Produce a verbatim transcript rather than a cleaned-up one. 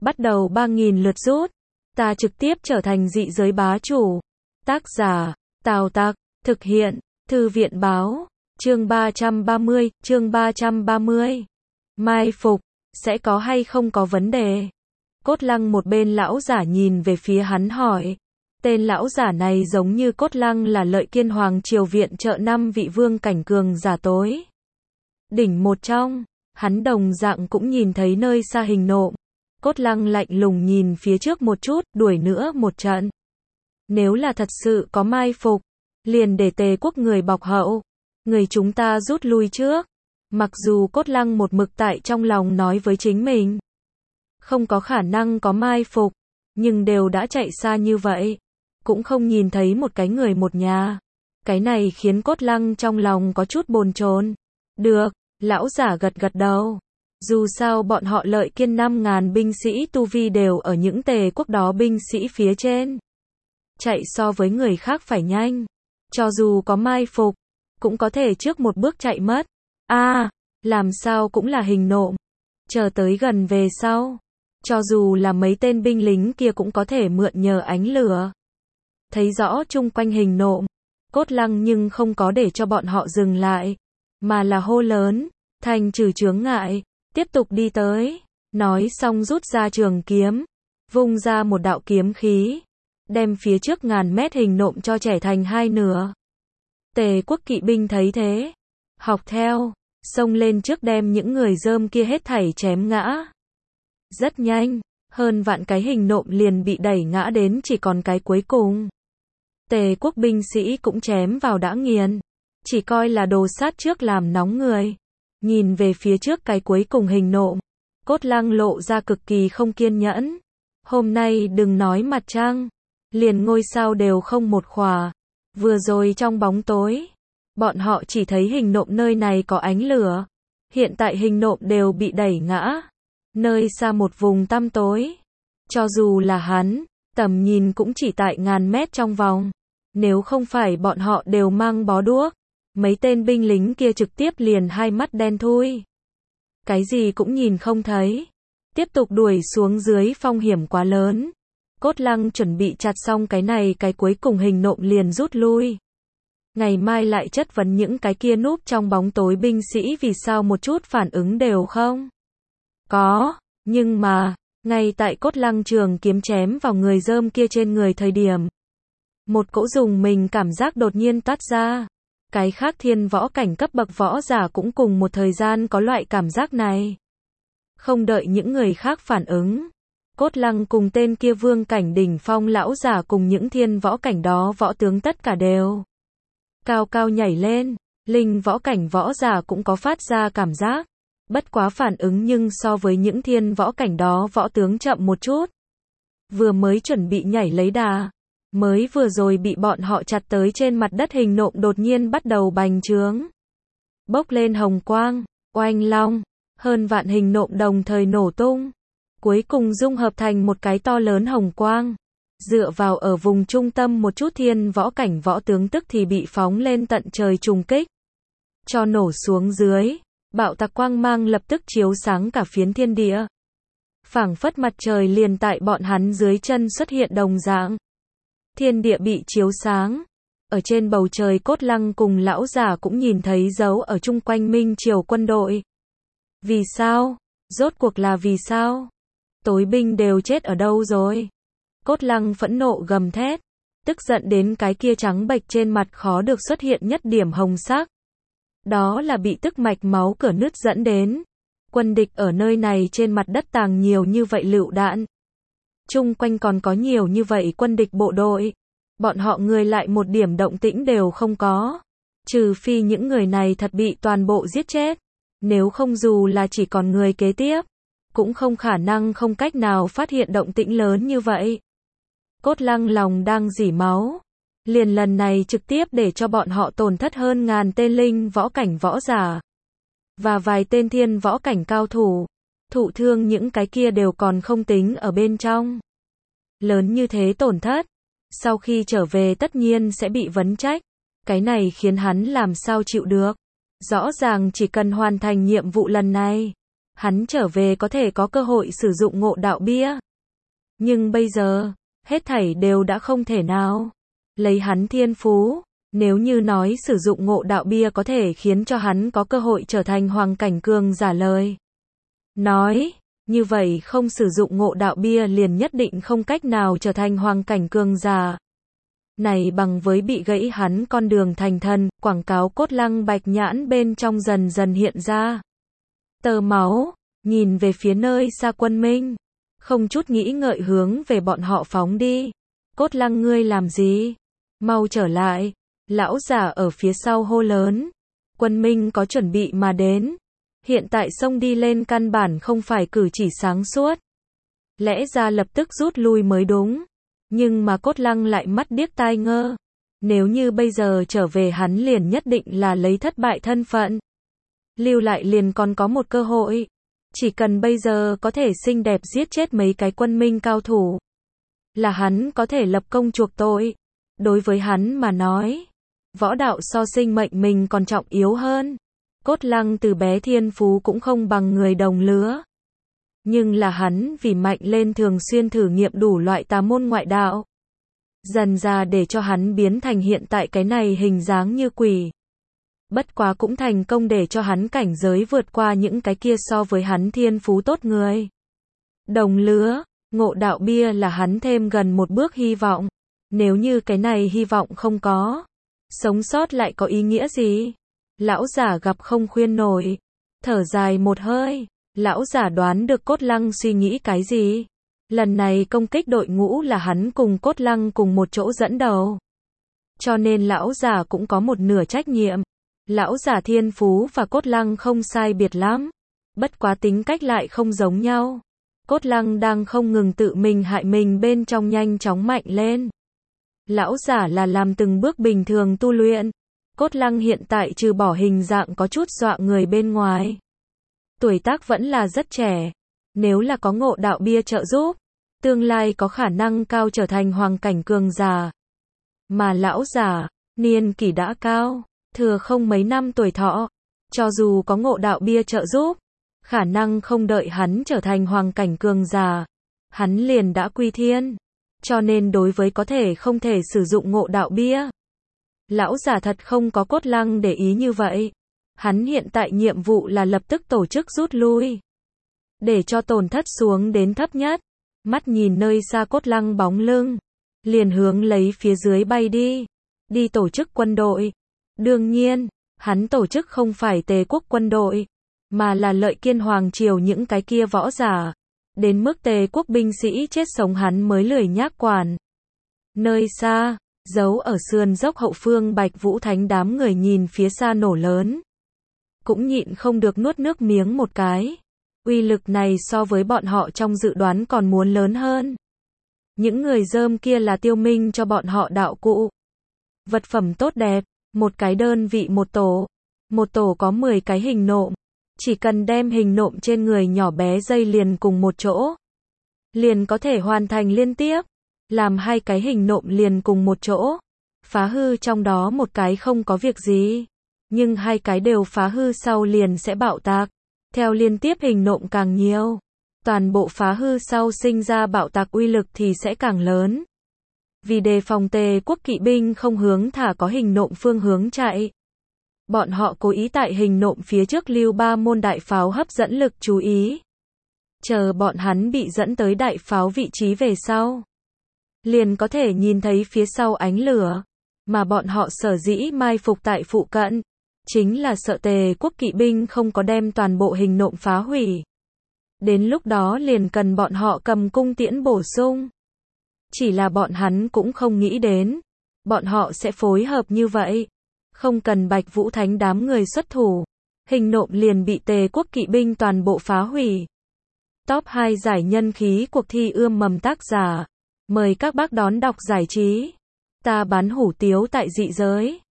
bắt đầu ba nghìn lượt rút. Ta trực tiếp trở thành dị giới bá chủ. Tác giả, Tào Tặc, thực hiện, Thư viện báo, chương ba trăm ba mươi, chương ba trăm ba mươi. Mai phục, sẽ có hay không có vấn đề? Cốt Lăng một bên lão giả nhìn về phía hắn hỏi. Tên lão giả này giống như Cốt Lăng là Lợi Kiên Hoàng triều viện trợ năm vị vương cảnh cường giả tối đỉnh một trong, hắn đồng dạng cũng nhìn thấy nơi xa hình nộm. Cốt Lăng lạnh lùng nhìn phía trước một chút, đuổi nữa một trận. Nếu là thật sự có mai phục, liền để Tề quốc người bọc hậu, người chúng ta rút lui trước. Mặc dù Cốt Lăng một mực tại trong lòng nói với chính mình, không có khả năng có mai phục, nhưng đều đã chạy xa như vậy, cũng không nhìn thấy một cái người một nhà. Cái này khiến Cốt Lăng trong lòng có chút bồn chồn. Được, lão giả gật gật đầu. Dù sao bọn họ Lợi Kiên năm ngàn binh sĩ tu vi đều ở những Tề quốc đó binh sĩ phía trên. Chạy so với người khác phải nhanh. Cho dù có mai phục, cũng có thể trước một bước chạy mất. A, à, làm sao cũng là hình nộm. Chờ tới gần về sau, cho dù là mấy tên binh lính kia cũng có thể mượn nhờ ánh lửa. Thấy rõ chung quanh hình nộm, Cốt Lăng nhưng không có để cho bọn họ dừng lại, mà là hô lớn, thành trừ chướng ngại, tiếp tục đi tới. Nói xong rút ra trường kiếm, vung ra một đạo kiếm khí, đem phía trước ngàn mét hình nộm cho chẻ thành hai nửa. Tề quốc kỵ binh thấy thế, học theo, xông lên trước đem những người rơm kia hết thảy chém ngã. Rất nhanh, hơn vạn cái hình nộm liền bị đẩy ngã đến chỉ còn cái cuối cùng. Tề quốc binh sĩ cũng chém vào đã nghiền, chỉ coi là đồ sát trước làm nóng người. Nhìn về phía trước cái cuối cùng hình nộm, Cốt Lăng lộ ra cực kỳ không kiên nhẫn. Hôm nay đừng nói mặt trăng, liền ngôi sao đều không một khỏa. Vừa rồi trong bóng tối, bọn họ chỉ thấy hình nộm nơi này có ánh lửa. Hiện tại hình nộm đều bị đẩy ngã. Nơi xa một vùng tăm tối. Cho dù là hắn, tầm nhìn cũng chỉ tại ngàn mét trong vòng. Nếu không phải bọn họ đều mang bó đuốc, mấy tên binh lính kia trực tiếp liền hai mắt đen thui. Cái gì cũng nhìn không thấy. Tiếp tục đuổi xuống dưới phong hiểm quá lớn. Cốt Lăng chuẩn bị chặt xong cái này cái cuối cùng hình nộm liền rút lui. Ngày mai lại chất vấn những cái kia núp trong bóng tối binh sĩ vì sao một chút phản ứng đều không có. Nhưng mà, ngay tại Cốt Lăng trường kiếm chém vào người rơm kia trên người thời điểm, một cỗ dùng mình cảm giác đột nhiên toát ra. Cái khác thiên võ cảnh cấp bậc võ giả cũng cùng một thời gian có loại cảm giác này. Không đợi những người khác phản ứng, Cốt Lăng cùng tên kia vương cảnh đỉnh phong lão giả cùng những thiên võ cảnh đó võ tướng tất cả đều cao cao nhảy lên. Linh võ cảnh võ giả cũng có phát ra cảm giác, bất quá phản ứng nhưng so với những thiên võ cảnh đó võ tướng chậm một chút. Vừa mới chuẩn bị nhảy lấy đà, mới vừa rồi bị bọn họ chặt tới trên mặt đất hình nộm đột nhiên bắt đầu bành trướng. Bốc lên hồng quang, oanh long, hơn vạn hình nộm đồng thời nổ tung. Cuối cùng dung hợp thành một cái to lớn hồng quang. Dựa vào ở vùng trung tâm một chút thiên võ cảnh võ tướng tức thì bị phóng lên tận trời trùng kích. Cho nổ xuống dưới, bạo tạc quang mang lập tức chiếu sáng cả phiến thiên địa. Phảng phất mặt trời liền tại bọn hắn dưới chân xuất hiện đồng dạng. Thiên địa bị chiếu sáng. Ở trên bầu trời Cốt Lăng cùng lão giả cũng nhìn thấy dấu ở chung quanh Minh Triều quân đội. Vì sao? Rốt cuộc là vì sao? Tối binh đều chết ở đâu rồi? Cốt Lăng phẫn nộ gầm thét, tức giận đến cái kia trắng bệch trên mặt khó được xuất hiện nhất điểm hồng sắc. Đó là bị tức mạch máu cửa nứt dẫn đến. Quân địch ở nơi này trên mặt đất tàng nhiều như vậy lựu đạn. Chung quanh còn có nhiều như vậy quân địch bộ đội. Bọn họ người lại một điểm động tĩnh đều không có. Trừ phi những người này thật bị toàn bộ giết chết. Nếu không dù là chỉ còn người kế tiếp, cũng không khả năng không cách nào phát hiện động tĩnh lớn như vậy. Cốt Lăng lòng đang rỉ máu. Liền lần này trực tiếp để cho bọn họ tổn thất hơn ngàn tên linh võ cảnh võ giả. Và vài tên thiên võ cảnh cao thủ. Thụ thương những cái kia đều còn không tính ở bên trong. Lớn như thế tổn thất. Sau khi trở về tất nhiên sẽ bị vấn trách. Cái này khiến hắn làm sao chịu được. Rõ ràng chỉ cần hoàn thành nhiệm vụ lần này, hắn trở về có thể có cơ hội sử dụng ngộ đạo bia. Nhưng bây giờ, hết thảy đều đã không thể nào. Lấy hắn thiên phú, nếu như nói sử dụng ngộ đạo bia có thể khiến cho hắn có cơ hội trở thành hoàng cảnh cường giả lời nói, như vậy không sử dụng ngộ đạo bia liền nhất định không cách nào trở thành hoàng cảnh cường giả. Này bằng với bị gãy hắn con đường thành thần, quảng cáo cốt lăng bạch nhãn bên trong dần dần hiện ra. Tơ máu, nhìn về phía nơi xa Quân Minh, không chút nghĩ ngợi hướng về bọn họ phóng đi. Cốt lăng ngươi làm gì? Mau trở lại. Lão giả ở phía sau hô lớn. Quân Minh có chuẩn bị mà đến. Hiện tại xông đi lên căn bản không phải cử chỉ sáng suốt. Lẽ ra lập tức rút lui mới đúng. Nhưng mà Cốt Lăng lại mắt điếc tai ngơ. Nếu như bây giờ trở về hắn liền nhất định là lấy thất bại thân phận. Lưu lại liền còn có một cơ hội. Chỉ cần bây giờ có thể xinh đẹp giết chết mấy cái Quân Minh cao thủ. Là hắn có thể lập công chuộc tội. Đối với hắn mà nói, võ đạo so sinh mệnh mình còn trọng yếu hơn. Cốt Lăng từ bé thiên phú cũng không bằng người đồng lứa. Nhưng là hắn vì mạnh lên thường xuyên thử nghiệm đủ loại tà môn ngoại đạo. Dần ra để cho hắn biến thành hiện tại cái này hình dáng như quỷ. Bất quá cũng thành công để cho hắn cảnh giới vượt qua những cái kia so với hắn thiên phú tốt người. Đồng lứa, ngộ đạo bia là hắn thêm gần một bước hy vọng. Nếu như cái này hy vọng không có, sống sót lại có ý nghĩa gì? Lão giả gặp không khuyên nổi, thở dài một hơi. Lão giả đoán được Cốt Lăng suy nghĩ cái gì. Lần này công kích đội ngũ là hắn cùng Cốt Lăng cùng một chỗ dẫn đầu. Cho nên lão giả cũng có một nửa trách nhiệm. Lão giả thiên phú và Cốt Lăng không sai biệt lắm. Bất quá tính cách lại không giống nhau. Cốt Lăng đang không ngừng tự mình hại mình bên trong nhanh chóng mạnh lên. Lão giả là làm từng bước bình thường tu luyện. Cốt Lăng hiện tại trừ bỏ hình dạng có chút dọa người bên ngoài. Tuổi tác vẫn là rất trẻ. Nếu là có ngộ đạo bia trợ giúp, tương lai có khả năng cao trở thành hoàng cảnh cường giả. Mà lão giả, niên kỷ đã cao, thừa không mấy năm tuổi thọ. Cho dù có ngộ đạo bia trợ giúp, khả năng không đợi hắn trở thành hoàng cảnh cường giả, hắn liền đã quy thiên. Cho nên đối với có thể không thể sử dụng ngộ đạo bia, lão giả thật không có Cốt Lăng để ý như vậy. Hắn hiện tại nhiệm vụ là lập tức tổ chức rút lui. Để cho tổn thất xuống đến thấp nhất. Mắt nhìn nơi xa Cốt Lăng bóng lưng. Liền hướng lấy phía dưới bay đi. Đi tổ chức quân đội. Đương nhiên, hắn tổ chức không phải Tề quốc quân đội. Mà là Lợi Kiên Hoàng triều những cái kia võ giả. Đến mức Tề quốc binh sĩ chết sống hắn mới lười nhác quản. Nơi xa, giấu ở sườn dốc hậu phương Bạch Vũ Thánh đám người nhìn phía xa nổ lớn. Cũng nhịn không được nuốt nước miếng một cái. Uy lực này so với bọn họ trong dự đoán còn muốn lớn hơn. Những người dơm kia là tiêu minh cho bọn họ đạo cụ. Vật phẩm tốt đẹp, một cái đơn vị một tổ. Một tổ có mười cái hình nộm. Chỉ cần đem hình nộm trên người nhỏ bé dây liền cùng một chỗ. Liền có thể hoàn thành liên tiếp. Làm hai cái hình nộm liền cùng một chỗ. Phá hư trong đó một cái không có việc gì. Nhưng hai cái đều phá hư sau liền sẽ bạo tạc. Theo liên tiếp hình nộm càng nhiều, toàn bộ phá hư sau sinh ra bạo tạc uy lực thì sẽ càng lớn. Vì đề phòng Tề quốc kỵ binh không hướng thả có hình nộm phương hướng chạy. Bọn họ cố ý tại hình nộm phía trước lưu ba môn đại pháo hấp dẫn lực chú ý. Chờ bọn hắn bị dẫn tới đại pháo vị trí về sau. Liền có thể nhìn thấy phía sau ánh lửa. Mà bọn họ sở dĩ mai phục tại phụ cận. Chính là sợ Tề quốc kỵ binh không có đem toàn bộ hình nộm phá hủy. Đến lúc đó liền cần bọn họ cầm cung tiễn bổ sung. Chỉ là bọn hắn cũng không nghĩ đến. Bọn họ sẽ phối hợp như vậy. Không cần Bạch Vũ Thánh đám người xuất thủ. Hình nộm liền bị Tề quốc kỵ binh toàn bộ phá hủy. Top hai giải nhân khí cuộc thi ươm mầm tác giả. Mời các bác đón đọc giải trí. Ta bán hủ tiếu tại dị giới.